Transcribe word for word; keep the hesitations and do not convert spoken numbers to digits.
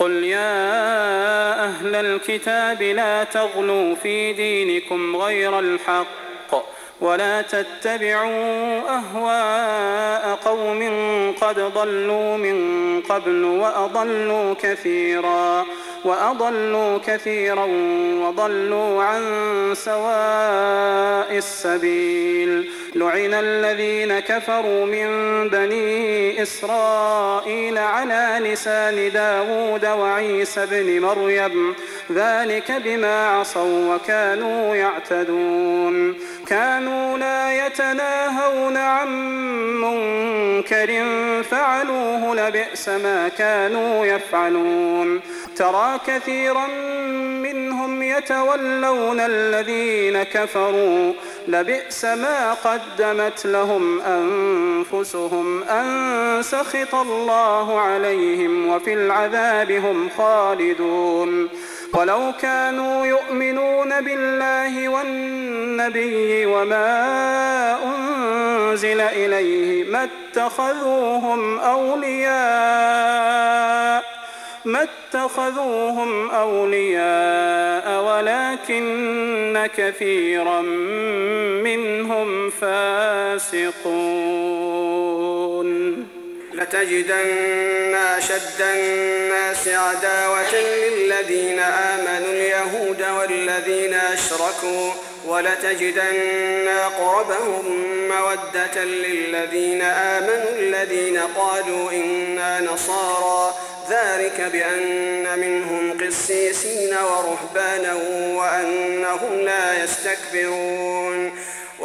قل يا أهل الكتاب لا تغلوا في دينكم غير الحق ولا تتبعوا أهواء قوم قد ضلوا من قبل وأضلوا كثيرا وأضلوا كثيرا وضلوا عن سواء السبيل. لعن الذين كفروا من بني إسرائيل على لسان داود وعيسى بن مريم ذلك بما عصوا وكانوا يعتدون. كانوا لا يتناهون عن منكر فعلوه لبئس ما كانوا يفعلون. ترى كثيرا منهم يتولون الذين كفروا لبئس ما قدمت لهم أنفسهم أن سخط الله عليهم وفي العذاب هم خالدون. ولو كانوا يؤمنون بالله والنبي وما أنزل إليه ما اتخذوهم أولياء ما اتخذوهم أولياء ولكن كثيرا منهم فاسقون. لتجدن أشد الناس عداوة للذين آمنوا اليهود والذين أشركوا ولتجدن أقربهم مودة للذين آمنوا الذين قالوا إنا نصارى ذلك بأن منهم قسيسين ورهبانا وأنهم لا يستكبرون.